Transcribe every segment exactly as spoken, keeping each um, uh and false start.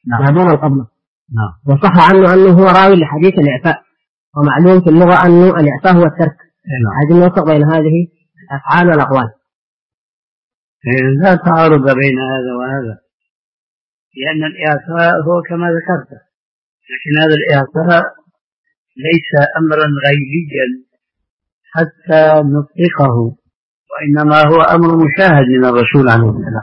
ما دون القبضة. نعم. وصح عنه أنه هو راوي لحديث الإعفاء، ومعلوم في اللغة أنه الإعفاء هو الترك. نعم. عايزين نوفق بين هذه الأفعال والأقوال. لا تعارض بين هذا وهذا، لأن الإعفاء هو كما ذكرت، لكن هذا الإعفاء ليس أمرا غيبيا حتى نطلقه، وإنما هو أمر مشاهد من الرسول عليه السلام،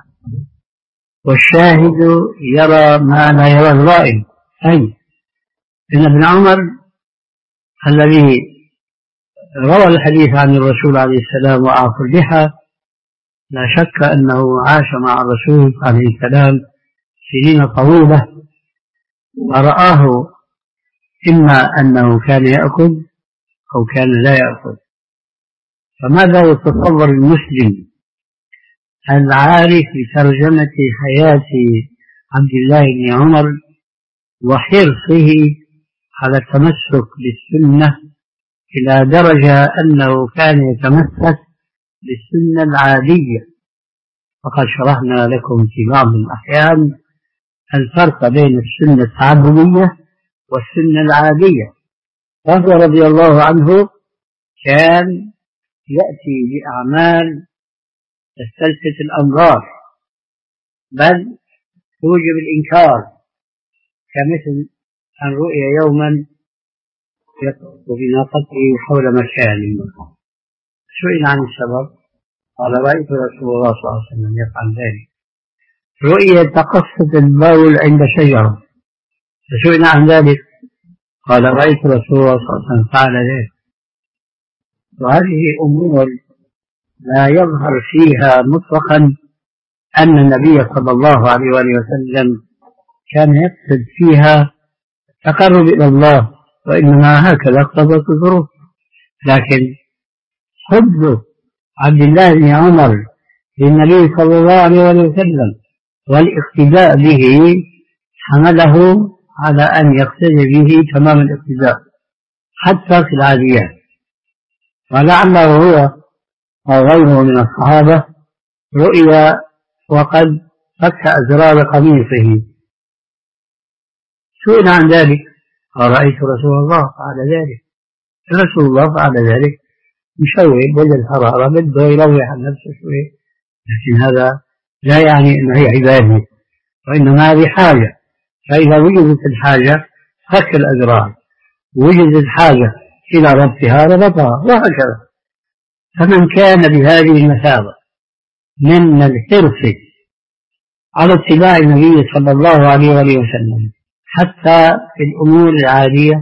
والشاهد يرى ما لا يرى الرائي. أي إن ابن عمر الذي روى الحديث عن الرسول عليه السلام وأعطى اللحى لا شك أنه عاش مع الرسول عليه السلام سنين طويلة، ورآه إما أنه كان يأكل أو كان لا يأكل. فماذا يتصور المسلم العارف بترجمة حياة عبد الله بن عمر وحرصه على التمسك بالسنة إلى درجة أنه كان يتمسك بالسنة العادية؟ وقد شرحنا لكم في بعض الأحيان الفرق بين السنة التعبدية والسنة العادية. فهو رضي الله عنه كان يأتي بأعمال تستلفت الأنظار بل توجب الإنكار، كمثل أن رؤي يوما يطرق بناقته حول مكان، سئل عن السبب قال رأيت رسول الله صلى الله عليه وسلم يفعل ذلك. رؤي تقصد البول عند شجرة فسئل عن ذلك قال رأيت رسول الله صلى الله عليه وسلم فعل ذلك. وهذه أمور لا يظهر فيها مطلقا أن النبي صلى الله عليه وسلم كان يقصد فيها تقرب إلى الله، وإنما هكذا اقتضت الظروف. لكن حب عبد الله بن عمر للنبي صلى الله عليه وسلم والاقتداء به حمله على أن يقتدي به تمام الاقتداء حتى في العاديات. ولعله هو أو غيره من الصحابة رؤيا وقد فك أزرار قميصه، سئل عن ذلك قال رأيت رسول الله فعل ذلك. رسول الله فعل ذلك مشوب وجه الحرارة بده يروح عن نفسه شوي، لكن هذا لا يعني أنه هي عبادة، وإنما هذه حاجة. فإذا وجدت الحاجة فك الأزرار، وجدت الحاجة إلى ربطها ربطها، وهكذا. فمن كان بهذه المثابة من الحرص على اتباع النبي صلى الله عليه وسلم حتى في الأمور العادية،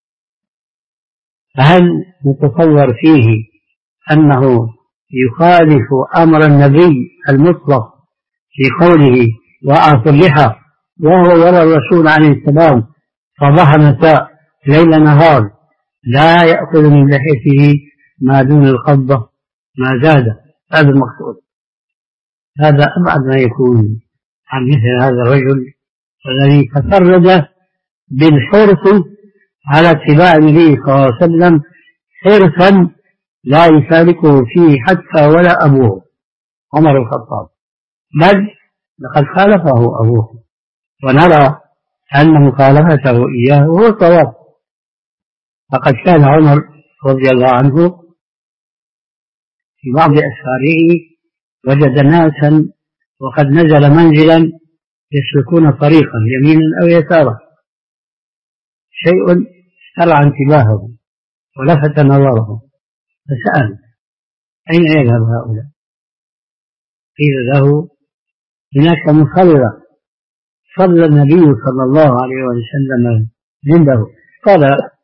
فهل نتصور فيه أنه يخالف أمر النبي المطلق في قوله وأعطوا اللحى وهو يرى الرسول عليه السلام صباح مساء ليل نهار لا يأخذ من لحيته ما دون القبضة ما زاد؟ هذا المقصود. هذا أبعد ما يكون عن مثل هذا الرجل الذي تفرد بالحرص على اتباع النبي صلى الله عليه وسلم حرصا لا يشاركه فيه حتى ولا أبوه عمر الخطاب، بل لقد خالفه أبوه، ونرى أن مخالفته إياه هو صواب. فقد كان عمر رضي الله عنه في بعض أسفاره وجد ناسا وقد نزل منزلا يسلكون طريقا يمينا أو يسارا، شيء استرعى انتباهه ولفت نظره فسأل أين يذهب هؤلاء؟ قيل له هناك مصلى صلى النبي صلى الله عليه وسلم عنده. قال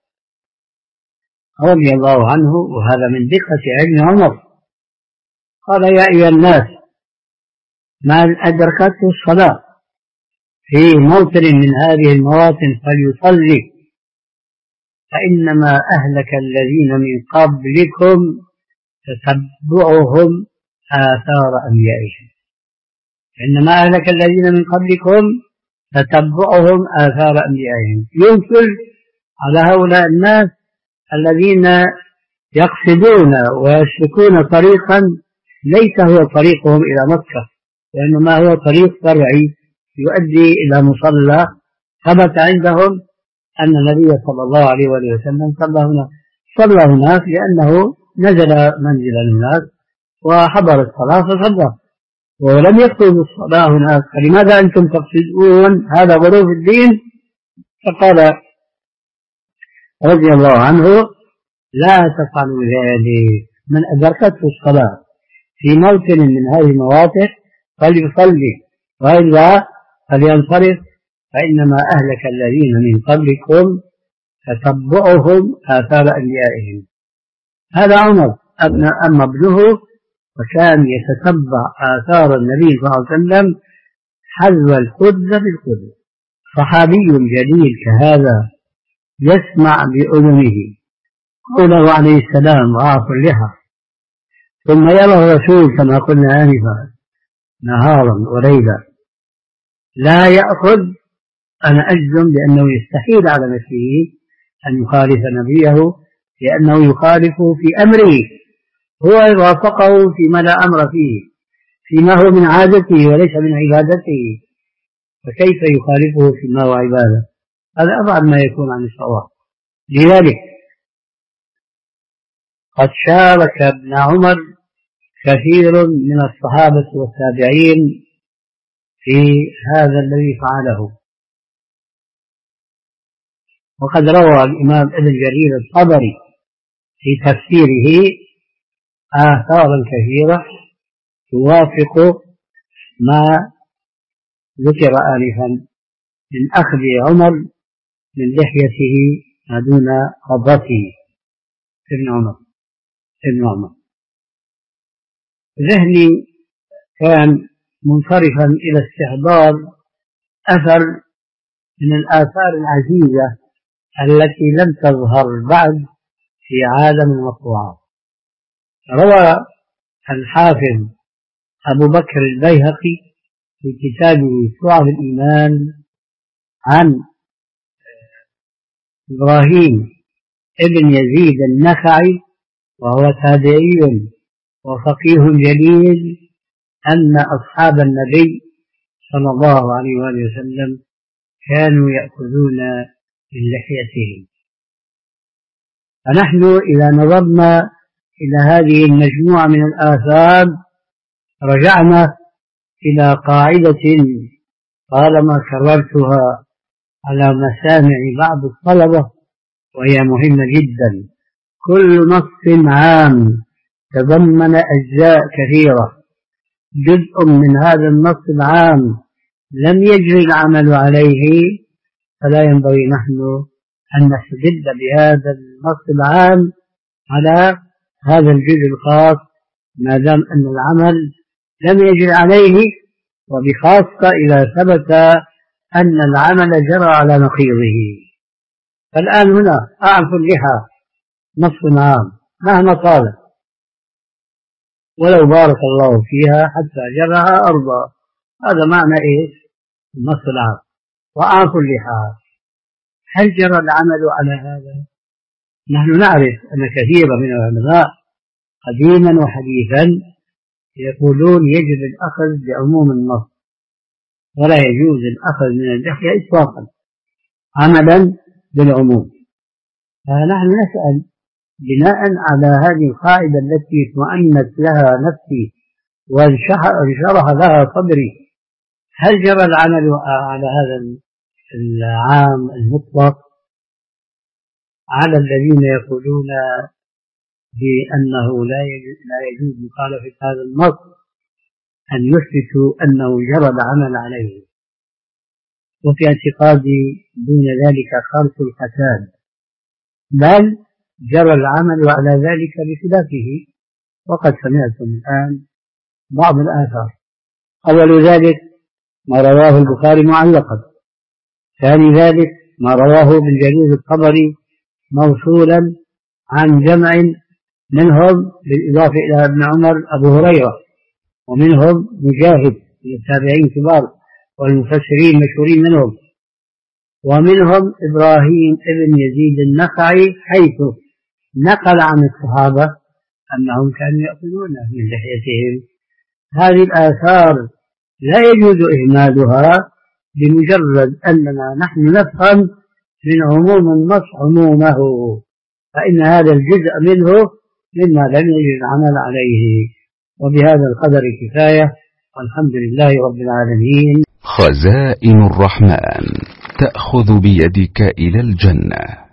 رضي الله عنه وهذا من دقة علم عمر قال يا أيها الناس من أدركته الصلاة في موطن من هذه المواطن فليصلي فإنما أهلك الذين من قبلكم تتبعهم آثار أنبيائهم. إنما أهلك الذين من قبلكم تتبعهم آثار أنبيائهم. ينكر على هؤلاء الناس الذين يقصدون ويسلكون طريقا ليس هو طريقهم إلى مكة، وإنما هو طريق فرعي يؤدي إلى مصلى ثبت عندهم أن النبي صلى الله عليه وآله وسلم صلى هناك صلى هناك لأنه نزل منزل الناس وحضر الصلاة فصلى، ولم يقصد الصلاة هناك، فلماذا أنتم تقصدون هذا غلو في الدين؟ فقال رضي الله عنه: لا تفعلوا ذلك، من أدركته الصلاة في موطن من هذه المواطن فليصلي، وإلا فلينصرف، فإنما أهلك الذين من قبلكم تتبعهم آثار أنبيائهم. هذا عمر. أما ابنه وكان يتتبع آثار النبي صلى الله عليه وسلم حذو الخبز بالخبز. صحابي جليل كهذا يسمع بأذنه قوله عليه السلام: ضعف اللحى، ثم يرى الرسول كما قلنا آنفا نهارا وليلا لا يأخذ. أنا أجزم بأنه يستحيل على نفسه أن يخالف نبيه، لأنه يخالفه في أمره، هو وافقه فيما لا أمر فيه، فيما هو من عادته وليس من عبادته، فكيف يخالفه فيما هو عبادة؟ هذا أبعد ما يكون عن الصواب. لذلك قد شارك ابن عمر كثير من الصحابة والتابعين في هذا الذي فعله. وقد روى الإمام ابن جرير الطبري في تفسيره آثارا كثيرة توافق ما ذكر آنفا من أخذ عمر من لحيته ما دون قبضته. ابن عمر ابن عمر ذهني كان منصرفا إلى استحضار أثر من الآثار العزيزة التي لم تظهر بعد في عالم المطبوعات. روى الحافظ أبو بكر البيهقي في كتابه شعب الإيمان عن إبراهيم ابن يزيد النخعي، وهو تابعي وفقيه جليل، أن أصحاب النبي صلى الله عليه وآله وسلم كانوا يأخذون من لحيتهم. فنحن إذا نظرنا إلى هذه المجموعة من الآثار رجعنا إلى قاعدة طالما كررتها على مسامع بعض الطلبة وهي مهمة جدا: كل نص عام تضمن أجزاء كثيرة، جزء من هذا النص العام لم يجري العمل عليه، فلا ينبغي نحن أن نستدل بهذا النص العام على هذا الجزء الخاص ما دام أن العمل لم يجري عليه، وبخاصة إذا ثبت أن العمل جرى على نقيضه. فالآن هنا أعف اللحى نص عام مهما طالت، ولو بارك الله فيها حتى جرها أرضا، هذا معنى إيش؟ النص العام. وأعف اللحى، هل جرى العمل على هذا؟ نحن نعرف أن كثيرا من العلماء قديما وحديثا يقولون يجب الأخذ بعموم النص ولا يجوز الأخذ من اللحية إطلاقا عملا بالعموم. فنحن نسأل بناء على هذه القاعدة التي اطمأنت لها نفسي وانشرح لها صدري: هل جرى العمل على هذا العام المطلق على الذين يقولون بأنه لا يجوز مخالفة هذا النص أن يثبتوا أنه جرى العمل عليه؟ وفي اعتقادي دون ذلك خلف الفساد، بل جرى العمل على ذلك بخلافه. وقد سمعتم الآن بعض الآثار. أول ذلك ما رواه البخاري معلقا، ثاني ذلك ما رواه ابن جرير الطبري موصولا عن جمع منهم بالإضافة إلى ابن عمر أبو هريرة، ومنهم مجاهد من التابعين كبار والمفسرين مشهورين منهم، ومنهم إبراهيم ابن يزيد النخعي، حيث نقل عن الصحابة أنهم كانوا يأخذون من لحيتهم. هذه الآثار لا يجوز إهمالها بمجرد أننا نحن نفهم من عموم النص عمومه، فإن هذا الجزء منه مما لم يجد العمل عليه. وبهذا القدر كفاية، والحمد لله رب العالمين. خزائن الرحمن تأخذ بيدك إلى الجنة.